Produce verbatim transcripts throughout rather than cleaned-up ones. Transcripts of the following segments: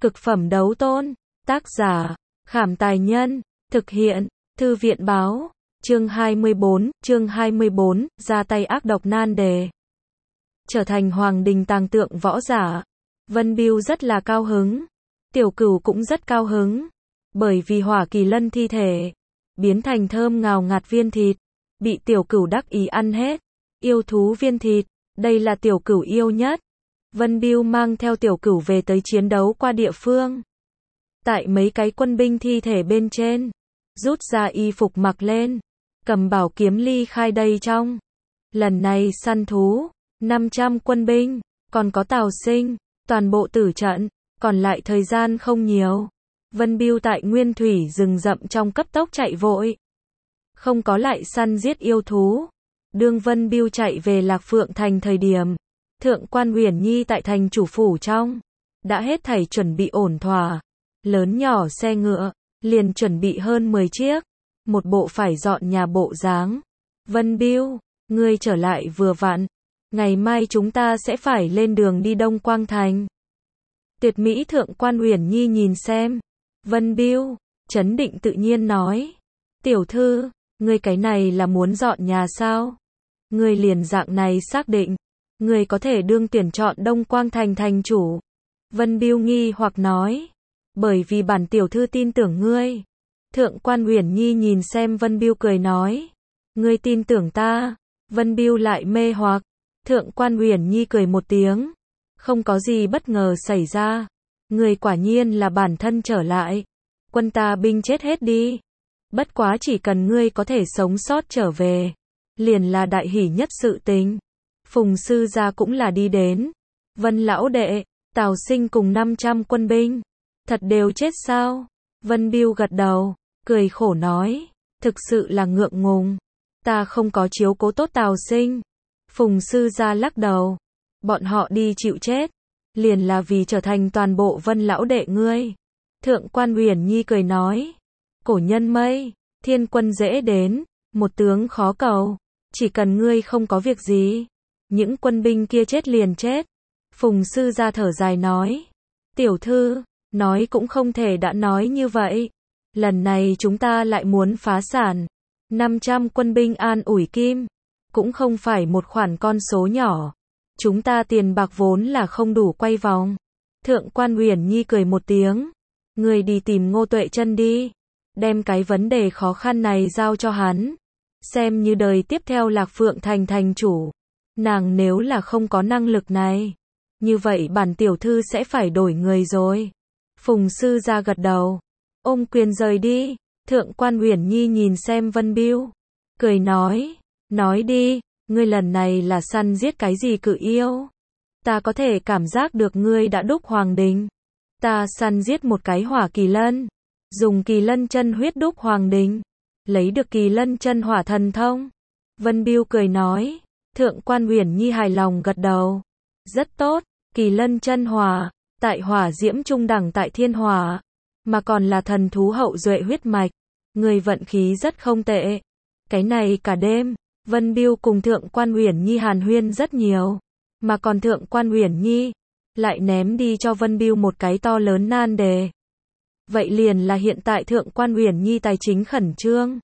Cực phẩm đấu tôn. Tác giả, Khảm Tài Nhân. Thực hiện, Thư viện Báo. Chương hai mươi bốn, chương hai mươi bốn, ra tay ác độc nan đề. Trở thành hoàng đình tàng tượng võ giả. Vân Bưu rất là cao hứng. Tiểu Cửu cũng rất cao hứng. Bởi vì hỏa kỳ lân thi thể biến thành thơm ngào ngạt viên thịt, bị Tiểu Cửu đắc ý ăn hết. Yêu thú viên thịt, đây là Tiểu Cửu yêu nhất. Vân Bưu mang theo Tiểu Cửu về tới chiến đấu qua địa phương. Tại mấy cái quân binh thi thể bên trên, rút ra y phục mặc lên, cầm bảo kiếm ly khai đây trong. Lần này săn thú, năm trăm quân binh, còn có Tào Sinh, toàn bộ tử trận, còn lại thời gian không nhiều. Vân Bưu tại nguyên thủy rừng rậm trong cấp tốc chạy vội. Không có lại săn giết yêu thú. Đương Vân Bưu chạy về Lạc Phượng Thành thời điểm, Thượng quan Uyển Nhi tại thành chủ phủ trong, đã hết thảy chuẩn bị ổn thỏa. Lớn nhỏ xe ngựa, liền chuẩn bị hơn mười chiếc. Một bộ phải dọn nhà bộ dáng. Vân Bưu, ngươi trở lại vừa vặn. Ngày mai chúng ta sẽ phải lên đường đi Đông Quang Thành. Tuyệt mỹ Thượng quan Uyển Nhi nhìn xem. Vân Bưu, trấn định tự nhiên nói. Tiểu thư, ngươi cái này là muốn dọn nhà sao? Ngươi liền dạng này xác định. Ngươi có thể đương tuyển chọn Đông Quang Thành thành chủ. Vân Bưu nghi hoặc nói. Bởi vì bản tiểu thư tin tưởng ngươi. Thượng quan Uyển Nhi nhìn xem Vân Bưu cười nói. Ngươi tin tưởng ta. Vân Bưu lại mê hoặc. Thượng quan Uyển Nhi cười một tiếng. Không có gì bất ngờ xảy ra. Ngươi quả nhiên là bản thân trở lại. Quân ta binh chết hết đi. Bất quá chỉ cần ngươi có thể sống sót trở về. Liền là đại hỷ nhất sự tình. Phùng sư gia cũng là đi đến. Vân lão đệ, Tào Sinh cùng năm trăm quân binh. Thật đều chết sao? Vân Bưu gật đầu, cười khổ nói. Thực sự là ngượng ngùng. Ta không có chiếu cố tốt Tào Sinh. Phùng sư gia lắc đầu. Bọn họ đi chịu chết. Liền là vì trở thành toàn bộ Vân lão đệ ngươi. Thượng quan Uyển Nhi cười nói. Cổ nhân mây, thiên quân dễ đến, một tướng khó cầu. Chỉ cần ngươi không có việc gì. Những quân binh kia chết liền chết. Phùng sư gia thở dài nói. Tiểu thư, nói cũng không thể đã nói như vậy. Lần này chúng ta lại muốn phá sản. năm trăm quân binh an ủi kim. Cũng không phải một khoản con số nhỏ. Chúng ta tiền bạc vốn là không đủ quay vòng. Thượng quan Uyển Nhi cười một tiếng. Người đi tìm Ngô Tuệ Chân đi. Đem cái vấn đề khó khăn này giao cho hắn. Xem như đời tiếp theo Lạc Phượng Thành thành chủ. Nàng nếu là không có năng lực này. Như vậy bản tiểu thư sẽ phải đổi người rồi. Phùng sư gia gật đầu. Ôm quyền rời đi. Thượng quan Uyển Nhi nhìn xem Vân Bưu. Cười nói. Nói đi, ngươi lần này là săn giết cái gì cự yêu? Ta có thể cảm giác được ngươi đã đúc hoàng đình. Ta săn giết một cái hỏa kỳ lân. Dùng kỳ lân chân huyết đúc hoàng đình. Lấy được kỳ lân chân hỏa thần thông. Vân Bưu cười nói. Thượng quan Uyển Nhi hài lòng gật đầu. Rất tốt, kỳ lân chân hỏa. Tại hỏa diễm trung đẳng tại thiên hỏa. Mà còn là thần thú hậu duệ huyết mạch. Người vận khí rất không tệ. Cái này cả đêm. Vân Bưu cùng Thượng quan Uyển Nhi hàn huyên rất nhiều. Mà còn Thượng quan Uyển Nhi lại ném đi cho Vân Bưu một cái to lớn nan đề. Vậy liền là hiện tại Thượng quan Uyển Nhi tài chính khẩn trương.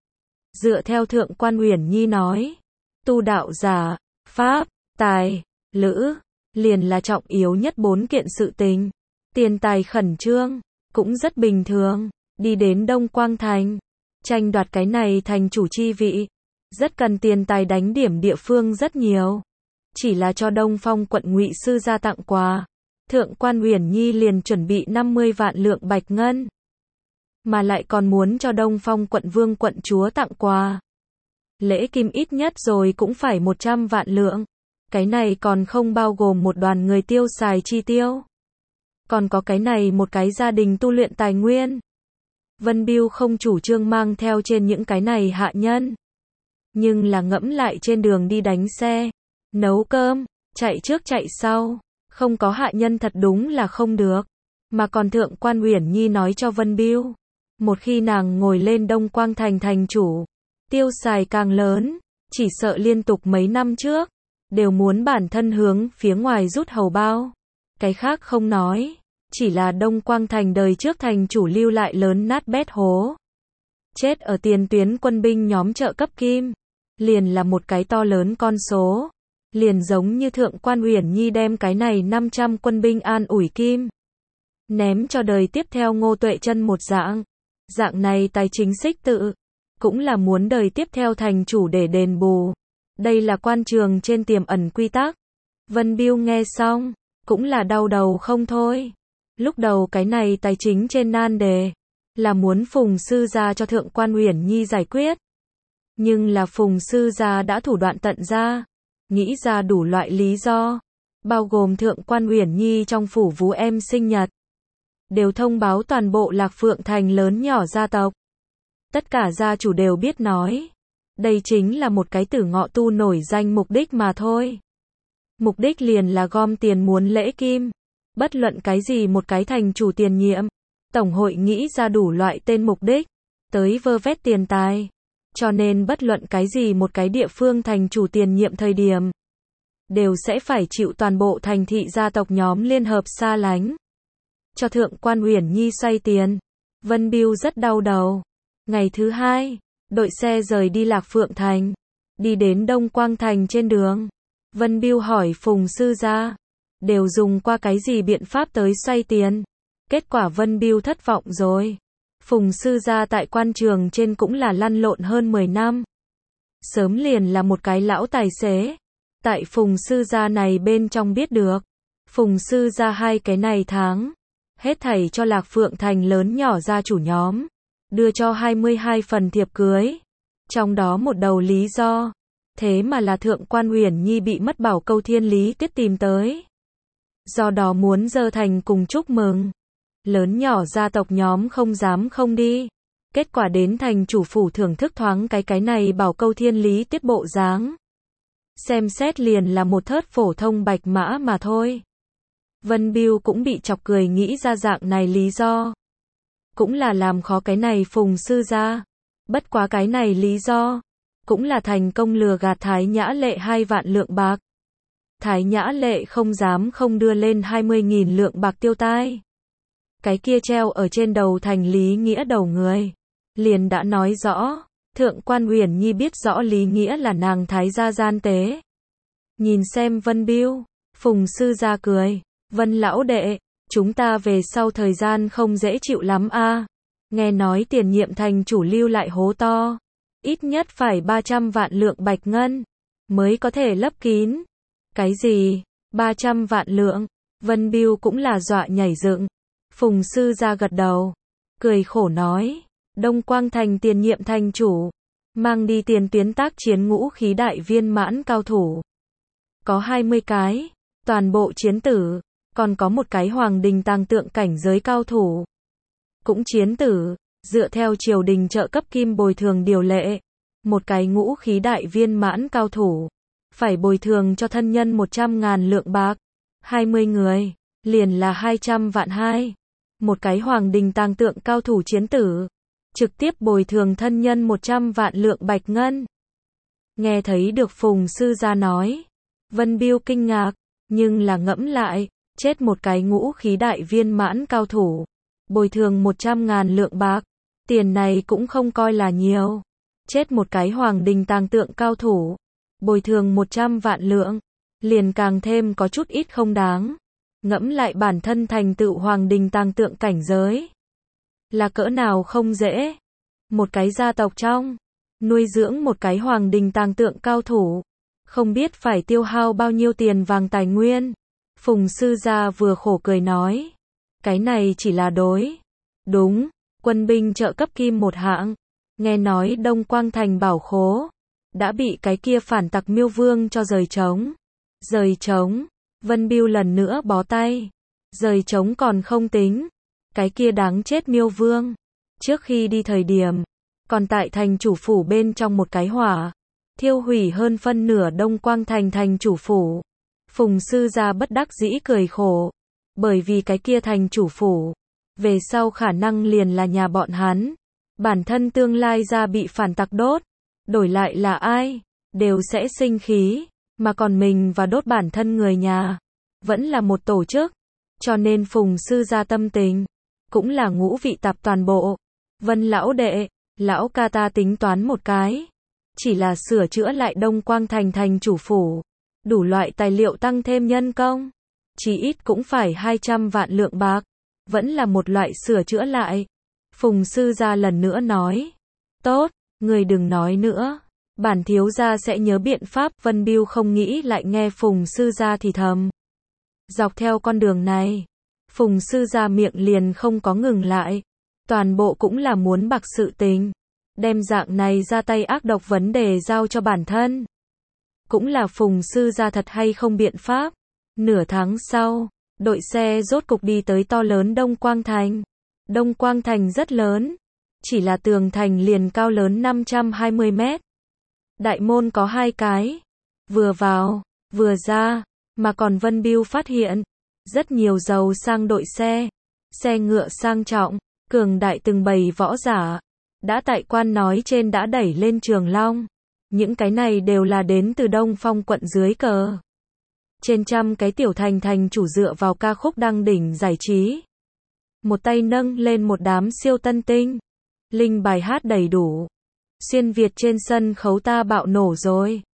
Dựa theo Thượng quan Uyển Nhi nói, tu đạo giả, pháp, tài, lữ, liền là trọng yếu nhất bốn kiện sự tình. Tiền tài khẩn trương, cũng rất bình thường. Đi đến Đông Quang Thành, tranh đoạt cái này thành chủ chi vị. Rất cần tiền tài đánh điểm địa phương rất nhiều. Chỉ là cho Đông Phong quận Ngụy sư gia tặng quà. Thượng quan Uyển Nhi liền chuẩn bị năm mươi vạn lượng bạch ngân. Mà lại còn muốn cho Đông Phong quận vương quận chúa tặng quà. Lễ kim ít nhất rồi cũng phải một trăm vạn lượng. Cái này còn không bao gồm một đoàn người tiêu xài chi tiêu. Còn có cái này một cái gia đình tu luyện tài nguyên. Vân Bưu không chủ trương mang theo trên những cái này hạ nhân. Nhưng là ngẫm lại trên đường đi đánh xe, nấu cơm, chạy trước chạy sau. Không có hạ nhân thật đúng là không được. Mà còn Thượng quan Uyển Nhi nói cho Vân Bưu. Một khi nàng ngồi lên Đông Quang Thành thành chủ, tiêu xài càng lớn, chỉ sợ liên tục mấy năm trước, đều muốn bản thân hướng phía ngoài rút hầu bao. Cái khác không nói, Chỉ là Đông Quang Thành đời trước thành chủ lưu lại lớn nát bét hố. Chết ở tiền tuyến quân binh nhóm trợ cấp kim. Liền là một cái to lớn con số. Liền giống như Thượng quan Uyển Nhi đem cái này năm trăm quân binh an ủi kim. Ném cho đời tiếp theo Ngô Tuệ Chân một dạng. Dạng này tài chính xích tự. Cũng là muốn đời tiếp theo thành chủ để đền bù. Đây là quan trường trên tiềm ẩn quy tắc. Vân Biêu nghe xong. Cũng là đau đầu không thôi. Lúc đầu cái này tài chính trên nan đề. Là muốn Phùng sư gia cho Thượng quan Uyển Nhi giải quyết. Nhưng là Phùng sư gia đã thủ đoạn tận ra. Nghĩ ra đủ loại lý do. Bao gồm Thượng quan Uyển Nhi trong phủ vú em sinh nhật. Đều thông báo toàn bộ Lạc Phượng Thành lớn nhỏ gia tộc. Tất cả gia chủ đều biết nói. Đây chính là một cái tử ngọ tu nổi danh mục đích mà thôi. Mục đích liền là gom tiền muốn lễ kim. Bất luận cái gì một cái thành chủ tiền nhiệm. Tổng hội nghĩ ra đủ loại tên mục đích. Tới vơ vét tiền tài. Cho nên bất luận cái gì một cái địa phương thành chủ tiền nhiệm thời điểm. Đều sẽ phải chịu toàn bộ thành thị gia tộc nhóm liên hợp xa lánh. Cho Thượng quan Uyển Nhi xoay tiền. Vân Biêu rất đau đầu. Ngày thứ hai, đội xe rời đi Lạc Phượng Thành. Đi đến Đông Quang Thành trên đường. Vân Biêu hỏi Phùng sư gia. Đều dùng qua cái gì biện pháp tới xoay tiền. Kết quả Vân Biêu thất vọng rồi. Phùng sư gia tại quan trường trên cũng là lăn lộn hơn mười năm. Sớm liền là một cái lão tài xế. Tại Phùng sư gia này bên trong biết được. Phùng sư gia hai cái này tháng. Hết thảy cho Lạc Phượng Thành lớn nhỏ gia chủ nhóm. Đưa cho hai mươi hai phần thiệp cưới. Trong đó một đầu lý do. Thế mà là Thượng quan Uyển Nhi bị mất bảo câu thiên lý tiết tìm tới. Do đó muốn dơ thành cùng chúc mừng. Lớn nhỏ gia tộc nhóm không dám không đi. Kết quả đến thành chủ phủ thưởng thức thoáng cái cái này bảo câu thiên lý tiết bộ dáng. Xem xét liền là một thớt phổ thông bạch mã mà thôi. Vân Biêu cũng bị chọc cười nghĩ ra dạng này lý do. Cũng là làm khó cái này Phùng sư gia. Bất quá cái này lý do. Cũng là thành công lừa gạt Thái Nhã Lệ hai vạn lượng bạc. Thái Nhã Lệ không dám không đưa lên hai mươi nghìn lượng bạc tiêu tai. Cái kia treo ở trên đầu thành lý nghĩa đầu người. Liền đã nói rõ. Thượng quan Uyển Nhi biết rõ lý nghĩa là nàng Thái gia gian tế. Nhìn xem Vân Biêu. Phùng sư gia cười. Vân lão đệ. Chúng ta về sau thời gian không dễ chịu lắm a. Nghe nói tiền nhiệm thành chủ lưu lại hố to. Ít nhất phải ba trăm vạn lượng bạch ngân. Mới có thể lấp kín. Cái gì? ba trăm vạn lượng. Vân Biêu cũng là dọa nhảy dựng. Phùng sư gia gật đầu. Cười khổ nói. Đông Quang Thành tiền nhiệm thành chủ. Mang đi tiền tuyến tác chiến ngũ khí đại viên mãn cao thủ. Có hai mươi cái. Toàn bộ chiến tử. Còn có một cái hoàng đình tàng tượng cảnh giới cao thủ. Cũng chiến tử. Dựa theo triều đình trợ cấp kim bồi thường điều lệ. Một cái ngũ khí đại viên mãn cao thủ. Phải bồi thường cho thân nhân một trăm ngàn lượng bạc. hai mươi người. Liền là hai trăm vạn hai. Một cái hoàng đình tàng tượng cao thủ chiến tử. Trực tiếp bồi thường thân nhân một trăm vạn lượng bạch ngân. Nghe thấy được Phùng sư gia nói. Vân Biêu kinh ngạc. Nhưng là ngẫm lại. Chết một cái ngũ khí đại viên mãn cao thủ. Bồi thường một trăm ngàn lượng bạc. Tiền này cũng không coi là nhiều. Chết một cái hoàng đình tàng tượng cao thủ. Bồi thường một trăm vạn lượng. Liền càng thêm có chút ít không đáng. Ngẫm lại bản thân thành tựu hoàng đình tàng tượng cảnh giới. Là cỡ nào không dễ. Một cái gia tộc trong. Nuôi dưỡng một cái hoàng đình tàng tượng cao thủ. Không biết phải tiêu hao bao nhiêu tiền vàng tài nguyên. Phùng sư gia vừa khổ cười nói. Cái này chỉ là đối. Đúng. Quân binh trợ cấp kim một hạng. Nghe nói Đông Quang Thành bảo khố. Đã bị cái kia phản tặc Miêu Vương cho rời trống. Rời trống. Vân Biêu lần nữa bó tay. Rời trống còn không tính. Cái kia đáng chết Miêu Vương. Trước khi đi thời điểm. Còn tại thành chủ phủ bên trong một cái hỏa. Thiêu hủy hơn phân nửa Đông Quang Thành thành chủ phủ. Phùng sư gia bất đắc dĩ cười khổ. Bởi vì cái kia thành chủ phủ. Về sau khả năng liền là nhà bọn hắn. Bản thân tương lai ra bị phản tặc đốt. Đổi lại là ai. Đều sẽ sinh khí. Mà còn mình và đốt bản thân người nhà. Vẫn là một tổ chức. cho nên Phùng sư gia tâm tình cũng là ngũ vị tạp toàn bộ. Vân lão đệ, lão ca ta tính toán một cái, chỉ là sửa chữa lại Đông Quang thành thành chủ phủ, đủ loại tài liệu tăng thêm nhân công, chỉ ít cũng phải hai trăm vạn lượng bạc, vẫn là một loại sửa chữa lại. Phùng sư gia lần nữa nói, tốt, người đừng nói nữa, bản thiếu gia sẽ nhớ biện pháp. Vân Bưu không nghĩ lại nghe Phùng sư gia thì thầm. Dọc theo con đường này, Phùng sư gia miệng liền không có ngừng lại, toàn bộ cũng là muốn bạc sự tình, đem dạng này ra tay ác độc vấn đề giao cho bản thân. Cũng là Phùng sư gia thật hay không biện pháp. Nửa tháng sau, đội xe rốt cục đi tới to lớn Đông Quang Thành. Đông Quang Thành rất lớn, chỉ là tường thành liền cao lớn năm trăm hai mươi mét. Đại môn có hai cái, vừa vào, vừa ra, mà còn Vân Bưu phát hiện, rất nhiều giàu sang đội xe, xe ngựa sang trọng, cường đại từng bầy võ giả, đã tại quan nói trên đã đẩy lên Trường Long. Những cái này đều là đến từ Đông Phong quận dưới cờ. Trên trăm cái tiểu thành thành chủ dựa vào ca khúc đăng đỉnh giải trí. Một tay nâng lên một đám siêu tân tinh. Linh bài hát đầy đủ. Xuyên Việt trên sân khấu ta bạo nổ rồi.